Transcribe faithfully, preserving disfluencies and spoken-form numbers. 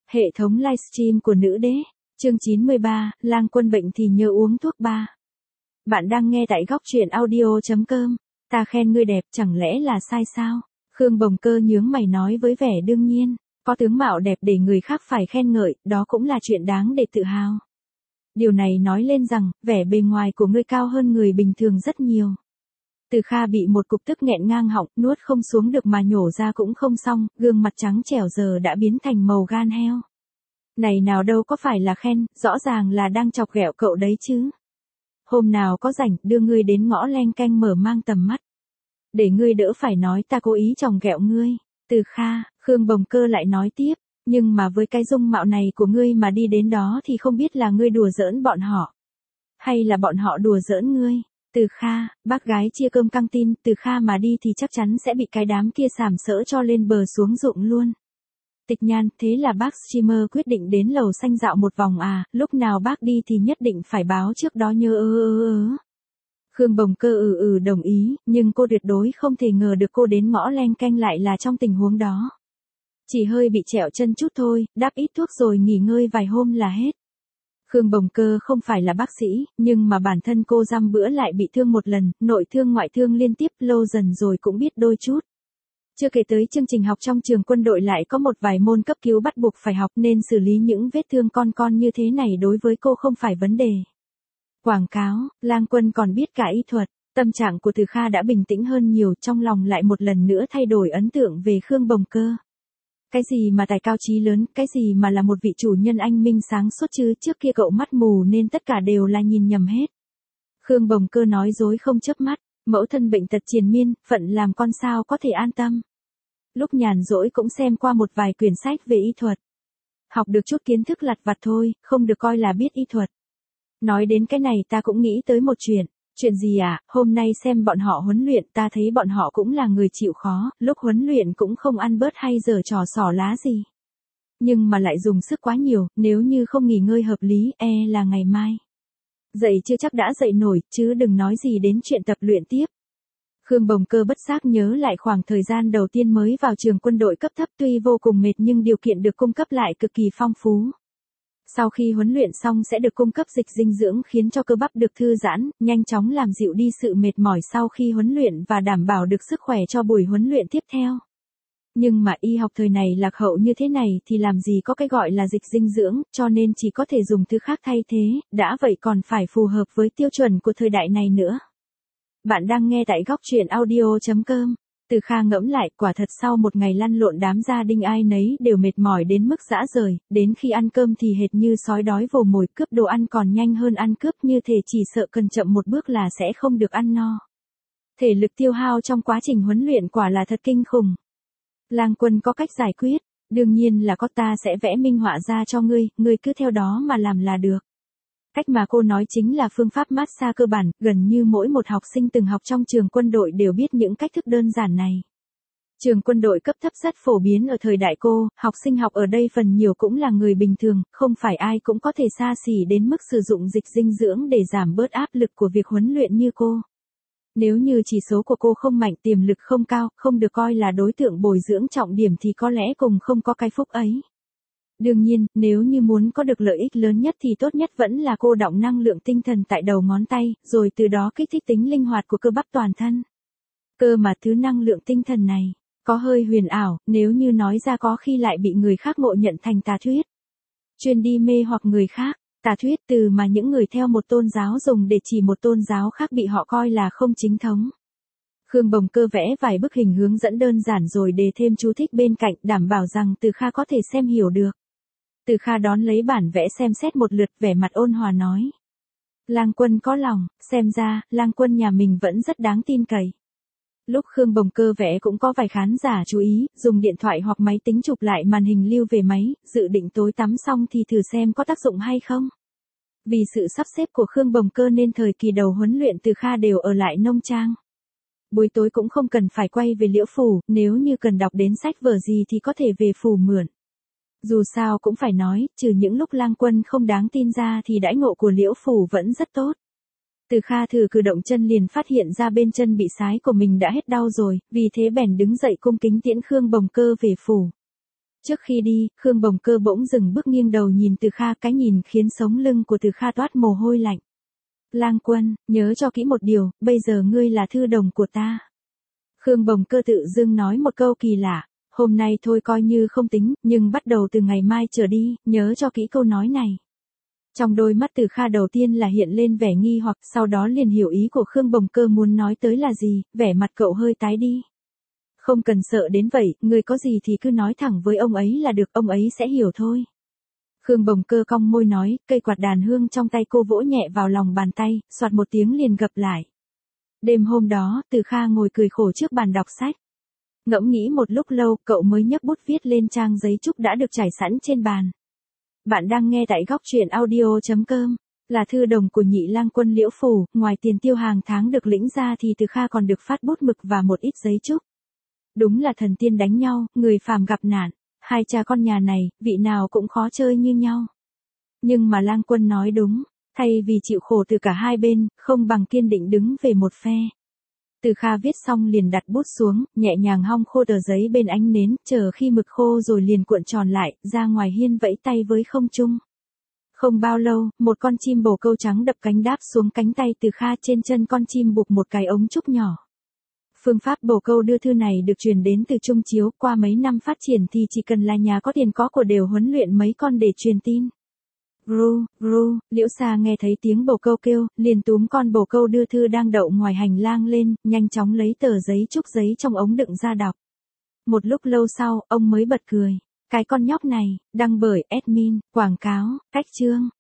Hệ thống livestream của nữ đế. Chương chín mươi ba, Lang Quân bệnh thì nhớ uống thuốc ba. Bạn đang nghe tại góc truyện audio chấm com. Ta khen ngươi đẹp chẳng lẽ là sai sao? Khương Bồng Cơ nhướng mày nói với vẻ đương nhiên. Có tướng mạo đẹp để người khác phải khen ngợi, đó cũng là chuyện đáng để tự hào. Điều này nói lên rằng, vẻ bề ngoài của ngươi cao hơn người bình thường rất nhiều. Từ Kha bị một cục tức nghẹn ngang họng, nuốt không xuống được mà nhổ ra cũng không xong, gương mặt trắng trẻo giờ đã biến thành màu gan heo. Này nào đâu có phải là khen, rõ ràng là đang chọc ghẹo cậu đấy chứ. Hôm nào có rảnh, đưa ngươi đến ngõ len canh mở mang tầm mắt. Để ngươi đỡ phải nói ta cố ý chọc ghẹo ngươi. Từ Kha, Khương Bồng Cơ lại nói tiếp, nhưng mà với cái dung mạo này của ngươi mà đi đến đó thì không biết là ngươi đùa giỡn bọn họ. Hay là bọn họ đùa giỡn ngươi. Từ Kha, bác gái chia cơm căng tin, Từ Kha mà đi thì chắc chắn sẽ bị cái đám kia sàm sỡ cho lên bờ xuống ruộng luôn. Tịch Nhan, thế là bác streamer quyết định đến lầu xanh dạo một vòng à, lúc nào bác đi thì nhất định phải báo trước đó nhớ ơ ơ ơ. Khương Bồng Cơ ừ ừ đồng ý, nhưng cô tuyệt đối không thể ngờ được cô đến ngõ len canh lại là trong tình huống đó. Chỉ hơi bị trẹo chân chút thôi, đắp ít thuốc rồi nghỉ ngơi vài hôm là hết. Khương Bồng Cơ không phải là bác sĩ, nhưng mà bản thân cô dăm bữa lại bị thương một lần, nội thương ngoại thương liên tiếp, lâu dần rồi cũng biết đôi chút. Chưa kể tới chương trình học trong trường quân đội lại có một vài môn cấp cứu bắt buộc phải học nên xử lý những vết thương con con như thế này đối với cô không phải vấn đề. Quảng cáo, Lang Quân còn biết cả y thuật, tâm trạng của Từ Kha đã bình tĩnh hơn nhiều, trong lòng lại một lần nữa thay đổi ấn tượng về Khương Bồng Cơ. Cái gì mà tài cao chí lớn, cái gì mà là một vị chủ nhân anh minh sáng suốt chứ, trước kia cậu mắt mù nên tất cả đều là nhìn nhầm hết. Khương Bồng Cơ nói dối không chớp mắt, mẫu thân bệnh tật triền miên, phận làm con sao có thể an tâm. Lúc nhàn rỗi cũng xem qua một vài quyển sách về y thuật. Học được chút kiến thức lặt vặt thôi, không được coi là biết y thuật. Nói đến cái này ta cũng nghĩ tới một chuyện. Chuyện gì à, hôm nay xem bọn họ huấn luyện ta thấy bọn họ cũng là người chịu khó, lúc huấn luyện cũng không ăn bớt hay giở trò xỏ lá gì. Nhưng mà lại dùng sức quá nhiều, nếu như không nghỉ ngơi hợp lý, e là ngày mai. Dậy chưa chắc đã dậy nổi, chứ đừng nói gì đến chuyện tập luyện tiếp. Khương Bồng Cơ bất giác nhớ lại khoảng thời gian đầu tiên mới vào trường quân đội cấp thấp tuy vô cùng mệt nhưng điều kiện được cung cấp lại cực kỳ phong phú. Sau khi huấn luyện xong sẽ được cung cấp dịch dinh dưỡng khiến cho cơ bắp được thư giãn, nhanh chóng làm dịu đi sự mệt mỏi sau khi huấn luyện và đảm bảo được sức khỏe cho buổi huấn luyện tiếp theo. Nhưng mà y học thời này lạc hậu như thế này thì làm gì có cái gọi là dịch dinh dưỡng, cho nên chỉ có thể dùng thứ khác thay thế, đã vậy còn phải phù hợp với tiêu chuẩn của thời đại này nữa. Bạn đang nghe tại góc truyện audio chấm com. Từ Kha ngẫm lại, quả thật sau một ngày lăn lộn đám gia đình ai nấy đều mệt mỏi đến mức rã rời, đến khi ăn cơm thì hệt như sói đói vồ mồi, cướp đồ ăn còn nhanh hơn ăn cướp, như thể chỉ sợ cần chậm một bước là sẽ không được ăn no. Thể lực tiêu hao trong quá trình huấn luyện quả là thật kinh khủng. Lang Quân có cách giải quyết, đương nhiên là có, ta sẽ vẽ minh họa ra cho ngươi, ngươi cứ theo đó mà làm là được. Cách mà cô nói chính là phương pháp massage cơ bản, gần như mỗi một học sinh từng học trong trường quân đội đều biết những cách thức đơn giản này. Trường quân đội cấp thấp rất phổ biến ở thời đại cô, học sinh học ở đây phần nhiều cũng là người bình thường, không phải ai cũng có thể xa xỉ đến mức sử dụng dịch dinh dưỡng để giảm bớt áp lực của việc huấn luyện như cô. Nếu như chỉ số của cô không mạnh, tiềm lực không cao, không được coi là đối tượng bồi dưỡng trọng điểm thì có lẽ cùng không có cái phúc ấy. Đương nhiên, nếu như muốn có được lợi ích lớn nhất thì tốt nhất vẫn là cô đọng năng lượng tinh thần tại đầu ngón tay, rồi từ đó kích thích tính linh hoạt của cơ bắp toàn thân. Cơ mà thứ năng lượng tinh thần này, có hơi huyền ảo, nếu như nói ra có khi lại bị người khác ngộ nhận thành tà thuyết. Chuyên đi mê hoặc người khác, tà thuyết từ mà những người theo một tôn giáo dùng để chỉ một tôn giáo khác bị họ coi là không chính thống. Khương Bồng Cơ vẽ vài bức hình hướng dẫn đơn giản rồi đề thêm chú thích bên cạnh, đảm bảo rằng Từ Kha có thể xem hiểu được. Từ Kha đón lấy bản vẽ xem xét một lượt, vẻ mặt ôn hòa nói. Lang Quân có lòng, xem ra, Lang Quân nhà mình vẫn rất đáng tin cậy. Lúc Khương Bồng Cơ vẽ cũng có vài khán giả chú ý, dùng điện thoại hoặc máy tính chụp lại màn hình lưu về máy, dự định tối tắm xong thì thử xem có tác dụng hay không. Vì sự sắp xếp của Khương Bồng Cơ nên thời kỳ đầu huấn luyện Từ Kha đều ở lại nông trang. Buổi tối cũng không cần phải quay về Liễu Phủ, nếu như cần đọc đến sách vở gì thì có thể về phủ mượn. Dù sao cũng phải nói, trừ những lúc Lang Quân không đáng tin ra thì đãi ngộ của Liễu Phủ vẫn rất tốt. Từ Kha thử cử động chân liền phát hiện ra bên chân bị sái của mình đã hết đau rồi, vì thế bèn đứng dậy cung kính tiễn Khương Bồng Cơ về phủ. Trước khi đi, Khương Bồng Cơ bỗng dừng bước nghiêng đầu nhìn Từ Kha, cái nhìn khiến sống lưng của Từ Kha toát mồ hôi lạnh. Lang Quân, nhớ cho kỹ một điều, bây giờ ngươi là thư đồng của ta. Khương Bồng Cơ tự dưng nói một câu kỳ lạ, hôm nay thôi coi như không tính, nhưng bắt đầu từ ngày mai trở đi, nhớ cho kỹ câu nói này. Trong đôi mắt Từ Kha đầu tiên là hiện lên vẻ nghi hoặc, sau đó liền hiểu ý của Khương Bồng Cơ muốn nói tới là gì, vẻ mặt cậu hơi tái đi. Không cần sợ đến vậy, người có gì thì cứ nói thẳng với ông ấy là được, ông ấy sẽ hiểu thôi. Khương Bồng Cơ cong môi nói, cây quạt đàn hương trong tay cô vỗ nhẹ vào lòng bàn tay, soạt một tiếng liền gập lại. Đêm hôm đó, Từ Kha ngồi cười khổ trước bàn đọc sách. Ngẫm nghĩ một lúc lâu, cậu mới nhấc bút viết lên trang giấy chúc đã được trải sẵn trên bàn. Bạn đang nghe tại góc truyện audio chấm com. Là thư đồng của Nhị Lang Quân Liễu Phủ, ngoài tiền tiêu hàng tháng được lĩnh ra thì Từ Kha còn được phát bút mực và một ít giấy chúc. Đúng là thần tiên đánh nhau, người phàm gặp nạn. Hai cha con nhà này, vị nào cũng khó chơi như nhau. Nhưng mà Lang Quân nói đúng, thay vì chịu khổ từ cả hai bên, không bằng kiên định đứng về một phe. Từ Kha viết xong liền đặt bút xuống, nhẹ nhàng hong khô tờ giấy bên ánh nến, chờ khi mực khô rồi liền cuộn tròn lại, ra ngoài hiên vẫy tay với không trung. Không bao lâu, một con chim bồ câu trắng đập cánh đáp xuống cánh tay Từ Kha, trên chân con chim buộc một cái ống trúc nhỏ. Phương pháp bồ câu đưa thư này được truyền đến từ Trung Chiếu, qua mấy năm phát triển thì chỉ cần là nhà có tiền có của đều huấn luyện mấy con để truyền tin. Ru, ru, Liễu Sa nghe thấy tiếng bồ câu kêu, liền túm con bồ câu đưa thư đang đậu ngoài hành lang lên, nhanh chóng lấy tờ giấy trúc giấy trong ống đựng ra đọc. Một lúc lâu sau, ông mới bật cười. Cái con nhóc này, đăng bởi admin, quảng cáo, cách chương.